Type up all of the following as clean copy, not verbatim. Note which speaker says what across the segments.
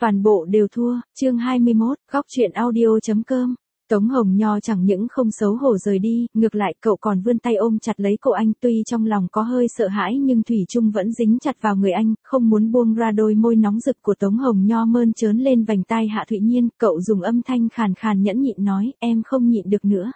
Speaker 1: Toàn bộ đều thua, chương 21, góc chuyện audio.com. Tống Hồng Nho chẳng những không xấu hổ rời đi, ngược lại cậu còn vươn tay ôm chặt lấy cổ anh, tuy trong lòng có hơi sợ hãi nhưng thủy chung vẫn dính chặt vào người anh, không muốn buông ra đôi môi nóng rực của Tống Hồng Nho mơn trớn lên vành tai Hạ Thụy Nhiên, cậu dùng âm thanh khàn khàn nhẫn nhịn nói, em không nhịn được nữa.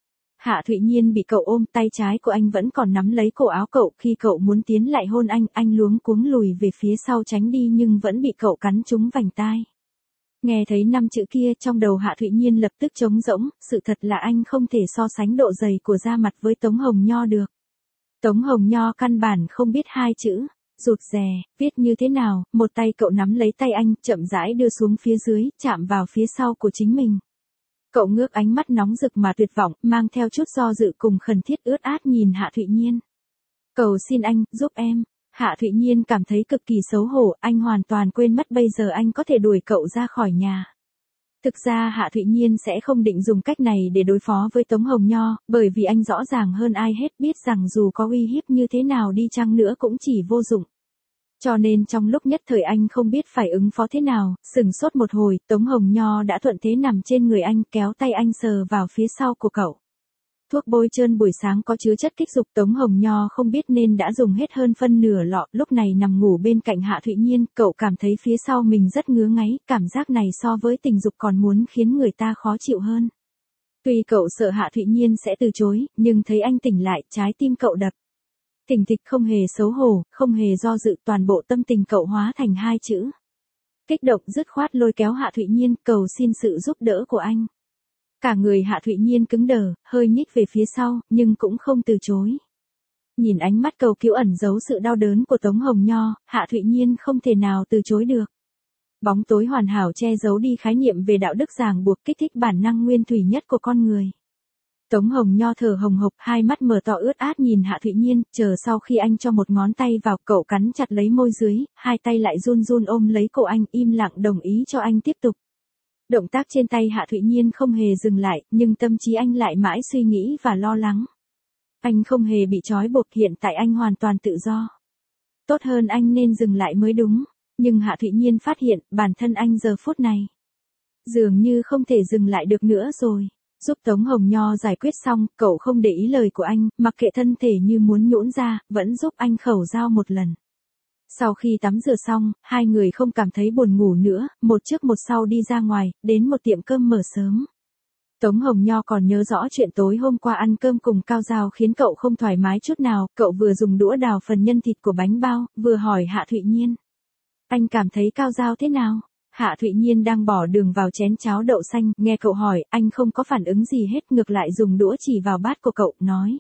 Speaker 1: Hạ Thụy Nhiên bị cậu ôm, tay trái của anh vẫn còn nắm lấy cổ áo cậu, khi cậu muốn tiến lại hôn anh luống cuống lùi về phía sau tránh đi nhưng vẫn bị cậu cắn trúng vành tai. Nghe thấy 5 chữ kia trong đầu Hạ Thụy Nhiên lập tức trống rỗng, sự thật là anh không thể so sánh độ dày của da mặt với Tống Hồng Nho được. Tống Hồng Nho căn bản không biết 2 chữ, rụt rè, viết như thế nào, một tay cậu nắm lấy tay anh, chậm rãi đưa xuống phía dưới, chạm vào phía sau của chính mình. Cậu ngước ánh mắt nóng rực mà tuyệt vọng, mang theo chút do dự cùng khẩn thiết ướt át nhìn Hạ Thụy Nhiên. Cầu xin anh, giúp em. Hạ Thụy Nhiên cảm thấy cực kỳ xấu hổ, anh hoàn toàn quên mất bây giờ anh có thể đuổi cậu ra khỏi nhà. Thực ra Hạ Thụy Nhiên sẽ không định dùng cách này để đối phó với Tống Hồng Nho, bởi vì anh rõ ràng hơn ai hết biết rằng dù có uy hiếp như thế nào đi chăng nữa cũng chỉ vô dụng. Cho nên trong lúc nhất thời anh không biết phải ứng phó thế nào, sửng sốt một hồi, Tống Hồng Nho đã thuận thế nằm trên người anh, kéo tay anh sờ vào phía sau của cậu. Thuốc bôi trơn buổi sáng có chứa chất kích dục, Tống Hồng Nho không biết nên đã dùng hết hơn phân nửa lọ, lúc này nằm ngủ bên cạnh Hạ Thụy Nhiên, cậu cảm thấy phía sau mình rất ngứa ngáy, cảm giác này so với tình dục còn muốn khiến người ta khó chịu hơn. Tuy cậu sợ Hạ Thụy Nhiên sẽ từ chối, nhưng thấy anh tỉnh lại, trái tim cậu đập. Tỉnh tịch không hề xấu hổ, không hề do dự, toàn bộ tâm tình cậu hóa thành 2 chữ. Kích động dứt khoát lôi kéo Hạ Thụy Nhiên, cầu xin sự giúp đỡ của anh. Cả người Hạ Thụy Nhiên cứng đờ, hơi nhích về phía sau, nhưng cũng không từ chối. Nhìn ánh mắt cầu cứu ẩn giấu sự đau đớn của Tống Hồng Nho, Hạ Thụy Nhiên không thể nào từ chối được. Bóng tối hoàn hảo che giấu đi khái niệm về đạo đức ràng buộc, kích thích bản năng nguyên thủy nhất của con người. Tống Hồng Nho thở hồng hộc, hai mắt mở to ướt át nhìn Hạ Thụy Nhiên, chờ sau khi anh cho một ngón tay vào, cậu cắn chặt lấy môi dưới, hai tay lại run run ôm lấy cổ anh, im lặng đồng ý cho anh tiếp tục. Động tác trên tay Hạ Thụy Nhiên không hề dừng lại, nhưng tâm trí anh lại mãi suy nghĩ và lo lắng. Anh không hề bị trói buộc, hiện tại anh hoàn toàn tự do. Tốt hơn anh nên dừng lại mới đúng, nhưng Hạ Thụy Nhiên phát hiện, bản thân anh giờ phút này dường như không thể dừng lại được nữa rồi. Giúp Tống Hồng Nho giải quyết xong, cậu không để ý lời của anh, mặc kệ thân thể như muốn nhũn ra, vẫn giúp anh khẩu dao một lần. Sau khi tắm rửa xong, hai người không cảm thấy buồn ngủ nữa, một trước một sau đi ra ngoài, đến một tiệm cơm mở sớm. Tống Hồng Nho còn nhớ rõ chuyện tối hôm qua ăn cơm cùng Cao Giao khiến cậu không thoải mái chút nào, cậu vừa dùng đũa đào phần nhân thịt của bánh bao, vừa hỏi Hạ Thụy Nhiên. Anh cảm thấy Cao Giao thế nào? Hạ Thụy Nhiên đang bỏ đường vào chén cháo đậu xanh, nghe cậu hỏi, anh không có phản ứng gì hết, ngược lại dùng đũa chỉ vào bát của cậu, nói.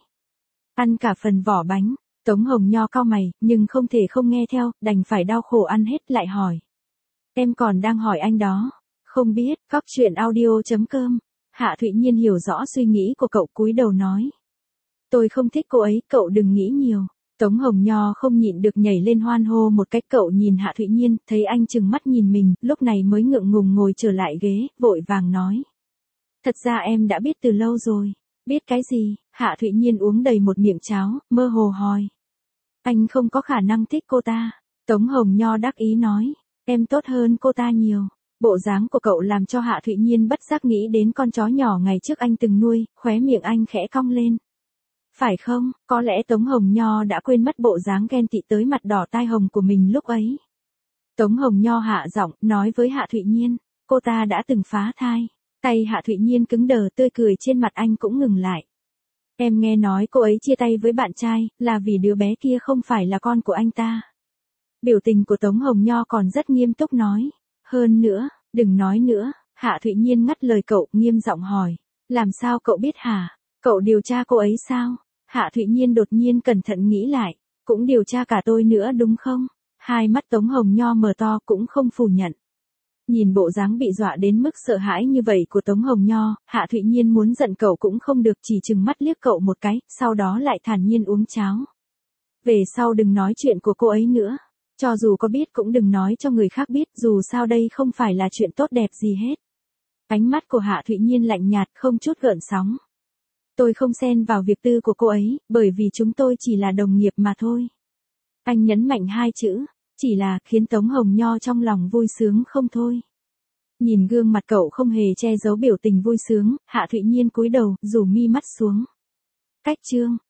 Speaker 1: Ăn cả phần vỏ bánh. Tống Hồng Nho cau mày, nhưng không thể không nghe theo, đành phải đau khổ ăn hết, lại hỏi. Em còn đang hỏi anh đó. Không biết, góc chuyện audio.com. Hạ Thụy Nhiên hiểu rõ suy nghĩ của cậu, cúi đầu nói. Tôi không thích cô ấy, cậu đừng nghĩ nhiều. Tống Hồng Nho không nhịn được nhảy lên hoan hô một cách, cậu nhìn Hạ Thụy Nhiên, thấy anh trừng mắt nhìn mình, lúc này mới ngượng ngùng ngồi trở lại ghế, vội vàng nói. Thật ra em đã biết từ lâu rồi. Biết cái gì? Hạ Thụy Nhiên uống đầy một miệng cháo, mơ hồ hỏi. Anh không có khả năng thích cô ta. Tống Hồng Nho đắc ý nói. Em tốt hơn cô ta nhiều. Bộ dáng của cậu làm cho Hạ Thụy Nhiên bất giác nghĩ đến con chó nhỏ ngày trước anh từng nuôi, khóe miệng anh khẽ cong lên. Phải không, có lẽ Tống Hồng Nho đã quên mất bộ dáng ghen tị tới mặt đỏ tai hồng của mình lúc ấy. Tống Hồng Nho hạ giọng, nói với Hạ Thụy Nhiên. Cô ta đã từng phá thai. Tay Hạ Thụy Nhiên cứng đờ, tươi cười trên mặt anh cũng ngừng lại. Em nghe nói cô ấy chia tay với bạn trai, là vì đứa bé kia không phải là con của anh ta. Biểu tình của Tống Hồng Nho còn rất nghiêm túc nói. Hơn nữa, đừng nói nữa. Hạ Thụy Nhiên ngắt lời cậu, nghiêm giọng hỏi. Làm sao cậu biết hả? Cậu điều tra cô ấy sao? Hạ Thụy Nhiên đột nhiên cẩn thận nghĩ lại. Cũng điều tra cả tôi nữa đúng không? Hai mắt Tống Hồng Nho mở to, cũng không phủ nhận. Nhìn bộ dáng bị dọa đến mức sợ hãi như vậy của Tống Hồng Nho, Hạ Thụy Nhiên muốn giận cậu cũng không được, chỉ trừng mắt liếc cậu một cái, sau đó lại thản nhiên uống cháo. Về sau đừng nói chuyện của cô ấy nữa. Cho dù có biết cũng đừng nói cho người khác biết, dù sao đây không phải là chuyện tốt đẹp gì hết. Ánh mắt của Hạ Thụy Nhiên lạnh nhạt, không chút gợn sóng. Tôi không xen vào việc tư của cô ấy, bởi vì chúng tôi chỉ là đồng nghiệp mà thôi. Anh nhấn mạnh 2 chữ. Chỉ là, khiến Tống Hồng Nho trong lòng vui sướng không thôi. Nhìn gương mặt cậu không hề che giấu biểu tình vui sướng, Hạ Thụy Nhiên cúi đầu, rủ mi mắt xuống. Cách chương.